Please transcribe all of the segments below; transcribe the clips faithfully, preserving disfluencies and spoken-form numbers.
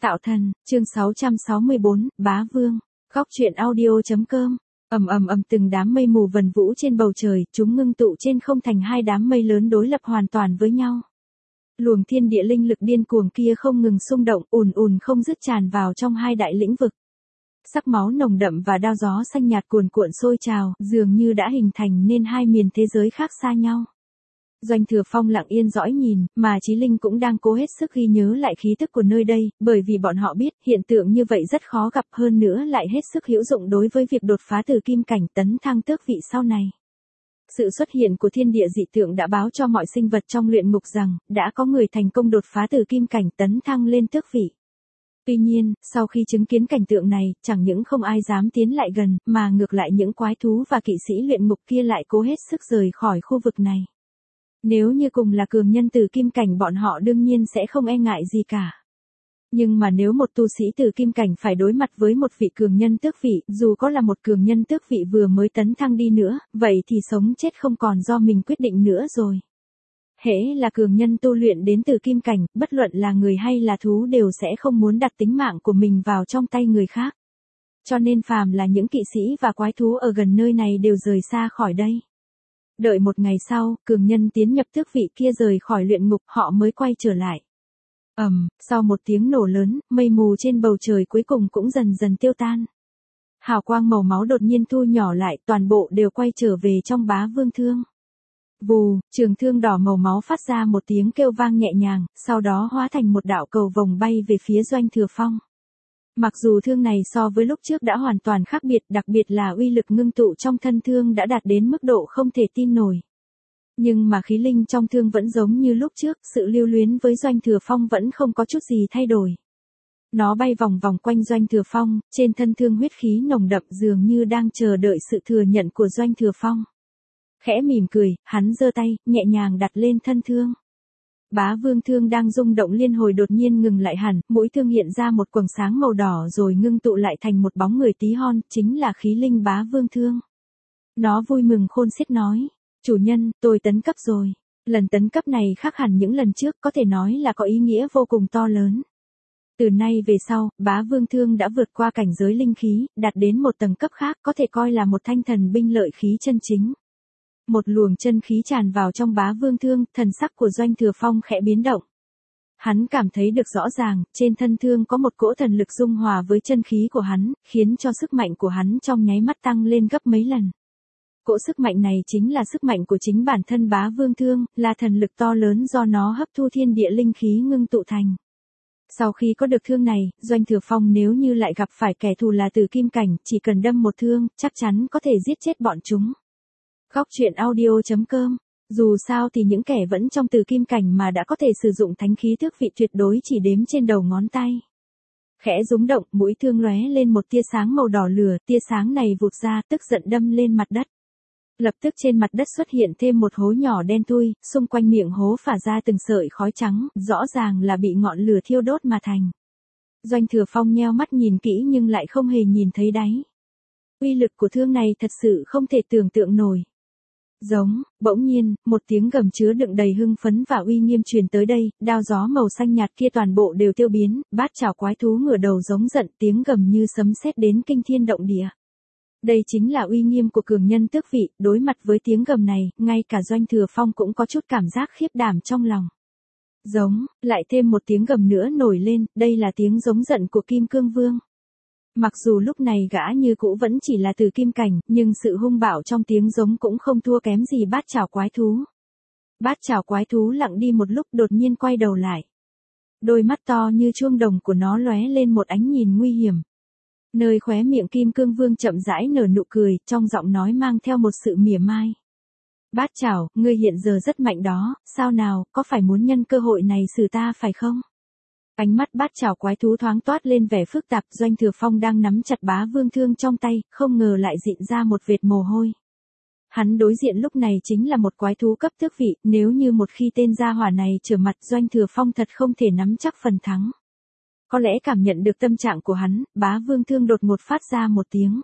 Tạo thần, chương sáu trăm sáu mươi bốn, Bá Vương. Góc truyện audio chấm com. Ầm ầm ầm, từng đám mây mù vần vũ trên bầu trời, chúng ngưng tụ trên không thành hai đám mây lớn đối lập hoàn toàn với nhau. Luồng thiên địa linh lực điên cuồng kia không ngừng xung động, ùn ùn không dứt tràn vào trong hai đại lĩnh vực. Sắc máu nồng đậm và đao gió xanh nhạt cuồn cuộn sôi trào, dường như đã hình thành nên hai miền thế giới khác xa nhau. Doanh Thừa Phong lặng yên dõi nhìn, mà Chí Linh cũng đang cố hết sức ghi nhớ lại khí tức của nơi đây, bởi vì bọn họ biết hiện tượng như vậy rất khó gặp, hơn nữa lại hết sức hữu dụng đối với việc đột phá từ kim cảnh tấn thăng tước vị sau này. Sự xuất hiện của thiên địa dị tượng đã báo cho mọi sinh vật trong luyện ngục rằng, đã có người thành công đột phá từ kim cảnh tấn thăng lên tước vị. Tuy nhiên, sau khi chứng kiến cảnh tượng này, chẳng những không ai dám tiến lại gần, mà ngược lại những quái thú và kỵ sĩ luyện ngục kia lại cố hết sức rời khỏi khu vực này. Nếu như cùng là cường nhân từ kim cảnh, bọn họ đương nhiên sẽ không e ngại gì cả. Nhưng mà nếu một tu sĩ từ kim cảnh phải đối mặt với một vị cường nhân tước vị, dù có là một cường nhân tước vị vừa mới tấn thăng đi nữa, vậy thì sống chết không còn do mình quyết định nữa rồi. Hễ là cường nhân tu luyện đến từ kim cảnh, bất luận là người hay là thú đều sẽ không muốn đặt tính mạng của mình vào trong tay người khác. Cho nên phàm là những kỵ sĩ và quái thú ở gần nơi này đều rời xa khỏi đây. Đợi một ngày sau, cường nhân tiến nhập tước vị kia rời khỏi luyện ngục, họ mới quay trở lại. Ầm, um, sau một tiếng nổ lớn, mây mù trên bầu trời cuối cùng cũng dần dần tiêu tan. Hào quang màu máu đột nhiên thu nhỏ lại, toàn bộ đều quay trở về trong Bá Vương thương. Vù, trường thương đỏ màu máu phát ra một tiếng kêu vang nhẹ nhàng, sau đó hóa thành một đạo cầu vồng bay về phía Doanh Thừa Phong. Mặc dù thương này so với lúc trước đã hoàn toàn khác biệt, đặc biệt là uy lực ngưng tụ trong thân thương đã đạt đến mức độ không thể tin nổi. Nhưng mà khí linh trong thương vẫn giống như lúc trước, sự lưu luyến với Doanh Thừa Phong vẫn không có chút gì thay đổi. Nó bay vòng vòng quanh Doanh Thừa Phong, trên thân thương huyết khí nồng đậm dường như đang chờ đợi sự thừa nhận của Doanh Thừa Phong. Khẽ mỉm cười, hắn giơ tay, nhẹ nhàng đặt lên thân thương. Bá Vương thương đang rung động liên hồi đột nhiên ngừng lại hẳn, mũi thương hiện ra một quầng sáng màu đỏ rồi ngưng tụ lại thành một bóng người tí hon, chính là khí linh Bá Vương thương. Nó vui mừng khôn xiết nói, chủ nhân, tôi tấn cấp rồi. Lần tấn cấp này khác hẳn những lần trước, có thể nói là có ý nghĩa vô cùng to lớn. Từ nay về sau, Bá Vương thương đã vượt qua cảnh giới linh khí, đạt đến một tầng cấp khác, có thể coi là một thanh thần binh lợi khí chân chính. Một luồng chân khí tràn vào trong Bá Vương thương, thần sắc của Doanh Thừa Phong khẽ biến động. Hắn cảm thấy được rõ ràng, trên thân thương có một cỗ thần lực dung hòa với chân khí của hắn, khiến cho sức mạnh của hắn trong nháy mắt tăng lên gấp mấy lần. Cỗ sức mạnh này chính là sức mạnh của chính bản thân Bá Vương thương, là thần lực to lớn do nó hấp thu thiên địa linh khí ngưng tụ thành. Sau khi có được thương này, Doanh Thừa Phong nếu như lại gặp phải kẻ thù là từ kim cảnh, chỉ cần đâm một thương, chắc chắn có thể giết chết bọn chúng. Góc truyện audio chấm com. Dù sao thì những kẻ vẫn trong từ kim cảnh mà đã có thể sử dụng thánh khí tước vị tuyệt đối chỉ đếm trên đầu ngón tay. Khẽ rúng động, mũi thương lóe lên một tia sáng màu đỏ lửa, tia sáng này vụt ra, tức giận đâm lên mặt đất. Lập tức trên mặt đất xuất hiện thêm một hố nhỏ đen thui, xung quanh miệng hố phả ra từng sợi khói trắng, rõ ràng là bị ngọn lửa thiêu đốt mà thành. Doanh Thừa Phong nheo mắt nhìn kỹ nhưng lại không hề nhìn thấy đáy. Uy lực của thương này thật sự không thể tưởng tượng nổi. Giống, bỗng nhiên, một tiếng gầm chứa đựng đầy hưng phấn và uy nghiêm truyền tới đây, đao gió màu xanh nhạt kia toàn bộ đều tiêu biến, bát chảo quái thú ngửa đầu giống giận, tiếng gầm như sấm sét đến kinh thiên động địa. Đây chính là uy nghiêm của cường nhân tước vị, đối mặt với tiếng gầm này, ngay cả Doanh Thừa Phong cũng có chút cảm giác khiếp đảm trong lòng. Giống, lại thêm một tiếng gầm nữa nổi lên, đây là tiếng giống giận của Kim Cương Vương. Mặc dù lúc này gã như cũ vẫn chỉ là từ kim cảnh, nhưng sự hung bạo trong tiếng giống cũng không thua kém gì bát chảo quái thú. Bát chảo quái thú lặng đi một lúc đột nhiên quay đầu lại. Đôi mắt to như chuông đồng của nó lóe lên một ánh nhìn nguy hiểm. Nơi khóe miệng Kim Cương Vương chậm rãi nở nụ cười, trong giọng nói mang theo một sự mỉa mai. Bát chảo, ngươi hiện giờ rất mạnh đó, sao nào, có phải muốn nhân cơ hội này xử ta phải không? Ánh mắt bát chảo quái thú thoáng toát lên vẻ phức tạp, Doanh Thừa Phong đang nắm chặt Bá Vương thương trong tay, không ngờ lại dịn ra một vệt mồ hôi. Hắn đối diện lúc này chính là một quái thú cấp tước vị, nếu như một khi tên gia hỏa này trở mặt Doanh Thừa Phong thật không thể nắm chắc phần thắng. Có lẽ cảm nhận được tâm trạng của hắn, Bá Vương thương đột ngột phát ra một tiếng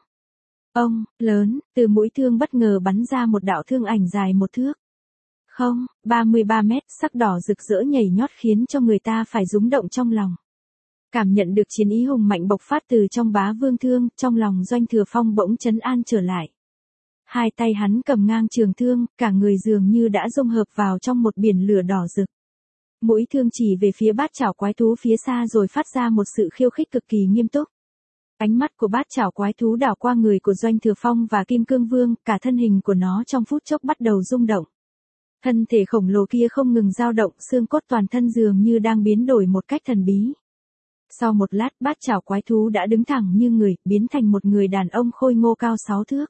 ông lớn, từ mũi thương bất ngờ bắn ra một đạo thương ảnh dài một thước. Không, ba mươi ba mét, sắc đỏ rực rỡ nhảy nhót khiến cho người ta phải rúng động trong lòng. Cảm nhận được chiến ý hùng mạnh bộc phát từ trong Bá Vương thương, trong lòng Doanh Thừa Phong bỗng trấn an trở lại. Hai tay hắn cầm ngang trường thương, cả người dường như đã dung hợp vào trong một biển lửa đỏ rực. Mũi thương chỉ về phía bát chảo quái thú phía xa rồi phát ra một sự khiêu khích cực kỳ nghiêm túc. Ánh mắt của bát chảo quái thú đảo qua người của Doanh Thừa Phong và Kim Cương Vương, cả thân hình của nó trong phút chốc bắt đầu rung động. Thân thể khổng lồ kia không ngừng dao động, xương cốt toàn thân dường như đang biến đổi một cách thần bí. Sau một lát, bát chảo quái thú đã đứng thẳng như người, biến thành một người đàn ông khôi ngô cao sáu thước.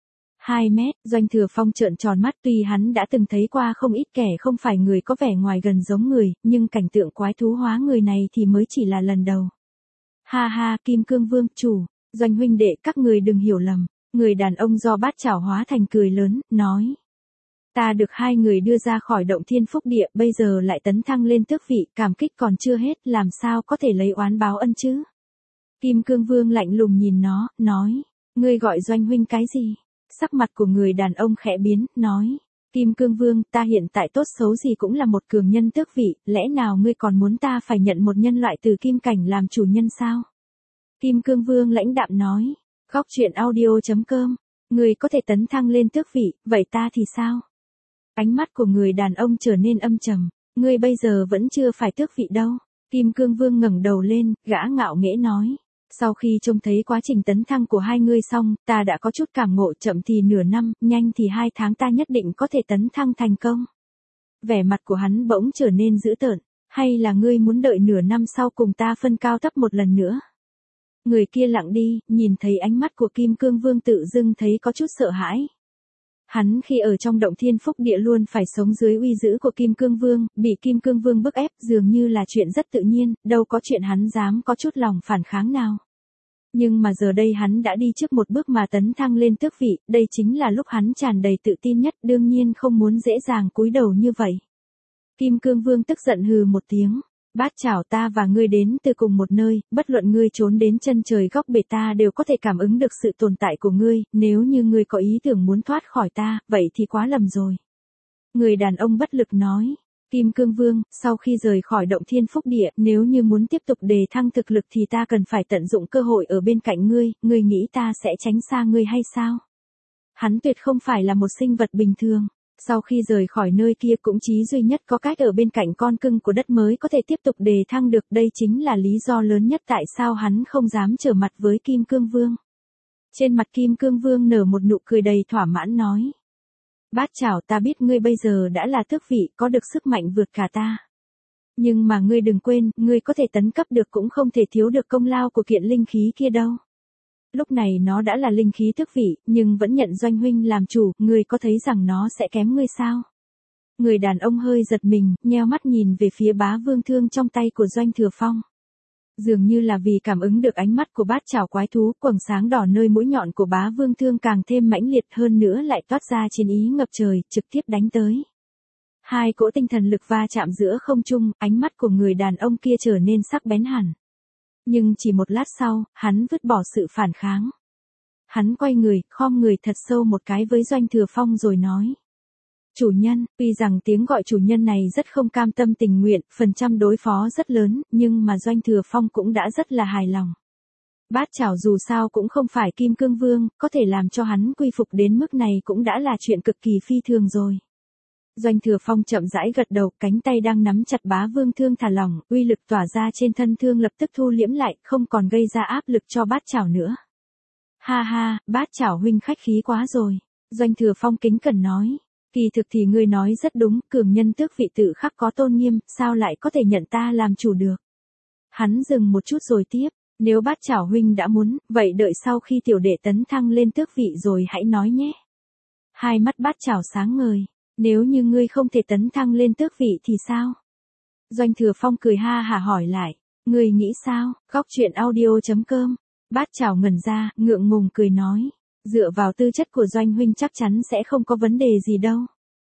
hai mét, Doanh Thừa Phong trợn tròn mắt, tuy hắn đã từng thấy qua không ít kẻ không phải người có vẻ ngoài gần giống người, nhưng cảnh tượng quái thú hóa người này thì mới chỉ là lần đầu. Ha ha, Kim Cương Vương, chủ, Doanh huynh đệ, các người đừng hiểu lầm. Người đàn ông do bát chảo hóa thành cười lớn, nói. Ta được hai người đưa ra khỏi động thiên phúc địa, bây giờ lại tấn thăng lên tước vị, cảm kích còn chưa hết, làm sao có thể lấy oán báo ân chứ? Kim Cương Vương lạnh lùng nhìn nó, nói. Ngươi gọi Doanh huynh cái gì? Sắc mặt của người đàn ông khẽ biến, nói. Kim Cương Vương, ta hiện tại tốt xấu gì cũng là một cường nhân tước vị, lẽ nào ngươi còn muốn ta phải nhận một nhân loại từ kim cảnh làm chủ nhân sao? Kim Cương Vương lãnh đạm nói. Góc truyện audio chấm com. Ngươi có thể tấn thăng lên tước vị, vậy ta thì sao? Ánh mắt của người đàn ông trở nên âm trầm. Ngươi bây giờ vẫn chưa phải tước vị đâu. Kim Cương Vương ngẩng đầu lên, gã ngạo nghễ nói. Sau khi trông thấy quá trình tấn thăng của hai ngươi xong, ta đã có chút cảm ngộ, chậm thì nửa năm, nhanh thì hai tháng ta nhất định có thể tấn thăng thành công. Vẻ mặt của hắn bỗng trở nên dữ tợn. Hay là ngươi muốn đợi nửa năm sau cùng ta phân cao thấp một lần nữa? Người kia lặng đi, nhìn thấy ánh mắt của Kim Cương Vương tự dưng thấy có chút sợ hãi. Hắn khi ở trong động thiên phúc địa luôn phải sống dưới uy dữ của Kim Cương Vương, bị Kim Cương Vương bức ép dường như là chuyện rất tự nhiên, đâu có chuyện hắn dám có chút lòng phản kháng nào. Nhưng mà giờ đây hắn đã đi trước một bước mà tấn thăng lên tước vị, đây chính là lúc hắn tràn đầy tự tin nhất, đương nhiên không muốn dễ dàng cúi đầu như vậy. Kim Cương Vương tức giận hừ một tiếng. Bát chảo, ta và ngươi đến từ cùng một nơi, bất luận ngươi trốn đến chân trời góc bể ta đều có thể cảm ứng được sự tồn tại của ngươi, nếu như ngươi có ý tưởng muốn thoát khỏi ta, vậy thì quá lầm rồi. Người đàn ông bất lực nói. Kim Cương Vương, sau khi rời khỏi động thiên phúc địa, nếu như muốn tiếp tục đề thăng thực lực thì ta cần phải tận dụng cơ hội ở bên cạnh ngươi, ngươi nghĩ ta sẽ tránh xa ngươi hay sao? Hắn tuyệt không phải là một sinh vật bình thường. Sau khi rời khỏi nơi kia cũng chỉ duy nhất có cách ở bên cạnh con cưng của đất mới có thể tiếp tục đề thăng được, đây chính là lý do lớn nhất tại sao hắn không dám trở mặt với Kim Cương Vương. Trên mặt Kim Cương Vương nở một nụ cười đầy thỏa mãn nói. Bát chảo, ta biết ngươi bây giờ đã là tước vị, có được sức mạnh vượt cả ta. Nhưng mà ngươi đừng quên, ngươi có thể tấn cấp được cũng không thể thiếu được công lao của kiện linh khí kia đâu. Lúc này nó đã là linh khí tước vị, nhưng vẫn nhận Doanh huynh làm chủ, ngươi có thấy rằng nó sẽ kém ngươi sao? Người đàn ông hơi giật mình, nheo mắt nhìn về phía Bá Vương thương trong tay của Doanh Thừa Phong. Dường như là vì cảm ứng được ánh mắt của bát chảo quái thú, quầng sáng đỏ nơi mũi nhọn của Bá Vương thương càng thêm mãnh liệt hơn nữa lại toát ra chiến ý ngập trời, trực tiếp đánh tới. Hai cỗ tinh thần lực va chạm giữa không trung, ánh mắt của người đàn ông kia trở nên sắc bén hẳn. Nhưng chỉ một lát sau, hắn vứt bỏ sự phản kháng. Hắn quay người, khom người thật sâu một cái với Doanh Thừa Phong rồi nói. Chủ nhân, tuy rằng tiếng gọi chủ nhân này rất không cam tâm tình nguyện, phần trăm đối phó rất lớn, nhưng mà Doanh Thừa Phong cũng đã rất là hài lòng. Bát chảo dù sao cũng không phải Kim Cương Vương, có thể làm cho hắn quy phục đến mức này cũng đã là chuyện cực kỳ phi thường rồi. Doanh Thừa Phong chậm rãi gật đầu, cánh tay đang nắm chặt Bá Vương thương thả lỏng, uy lực tỏa ra trên thân thương lập tức thu liễm lại, không còn gây ra áp lực cho bát chảo nữa. Ha ha, bát chảo huynh khách khí quá rồi. Doanh Thừa Phong kính cẩn nói. Kỳ thực thì ngươi nói rất đúng, cường nhân tước vị tự khắc có tôn nghiêm, sao lại có thể nhận ta làm chủ được. Hắn dừng một chút rồi tiếp, nếu bát chảo huynh đã muốn, vậy đợi sau khi tiểu đệ tấn thăng lên tước vị rồi hãy nói nhé. Hai mắt bát chảo sáng ngời. Nếu như ngươi không thể tấn thăng lên tước vị thì sao? Doanh Thừa Phong cười ha hả hỏi lại. Ngươi nghĩ sao? Góc truyện audio chấm com. Bát chảo ngẩn ra, ngượng ngùng cười nói. Dựa vào tư chất của Doanh huynh chắc chắn sẽ không có vấn đề gì đâu.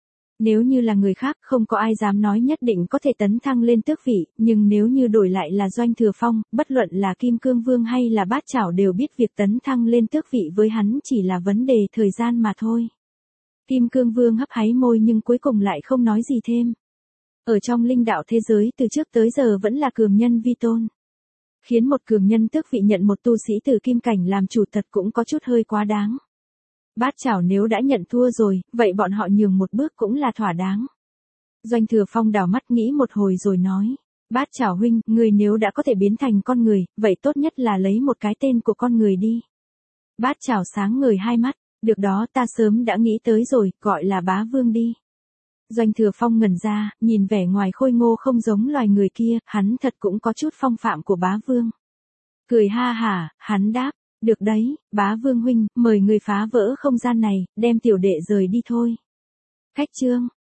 Nếu như là người khác không có ai dám nói nhất định có thể tấn thăng lên tước vị, nhưng nếu như đổi lại là Doanh Thừa Phong, bất luận là Kim Cương Vương hay là bát chảo đều biết việc tấn thăng lên tước vị với hắn chỉ là vấn đề thời gian mà thôi. Kim Cương Vương hấp háy môi nhưng cuối cùng lại không nói gì thêm. Ở trong linh đạo thế giới từ trước tới giờ vẫn là cường nhân vi tôn. Khiến một cường nhân tước vị nhận một tu sĩ từ kim cảnh làm chủ thật cũng có chút hơi quá đáng. Bát Chảo nếu đã nhận thua rồi, vậy bọn họ nhường một bước cũng là thỏa đáng. Doanh Thừa Phong đảo mắt nghĩ một hồi rồi nói. Bát Chảo huynh, người nếu đã có thể biến thành con người, vậy tốt nhất là lấy một cái tên của con người đi. Bát Chảo sáng ngời hai mắt, được đó, ta sớm đã nghĩ tới rồi, gọi là Bá Vương đi. Doanh Thừa Phong ngẩn ra, nhìn vẻ ngoài khôi ngô không giống loài người kia, hắn thật cũng có chút phong phạm của Bá Vương. Cười ha hả, hắn đáp, được đấy, Bá Vương huynh, mời người phá vỡ không gian này, đem tiểu đệ rời đi thôi. Khách trương,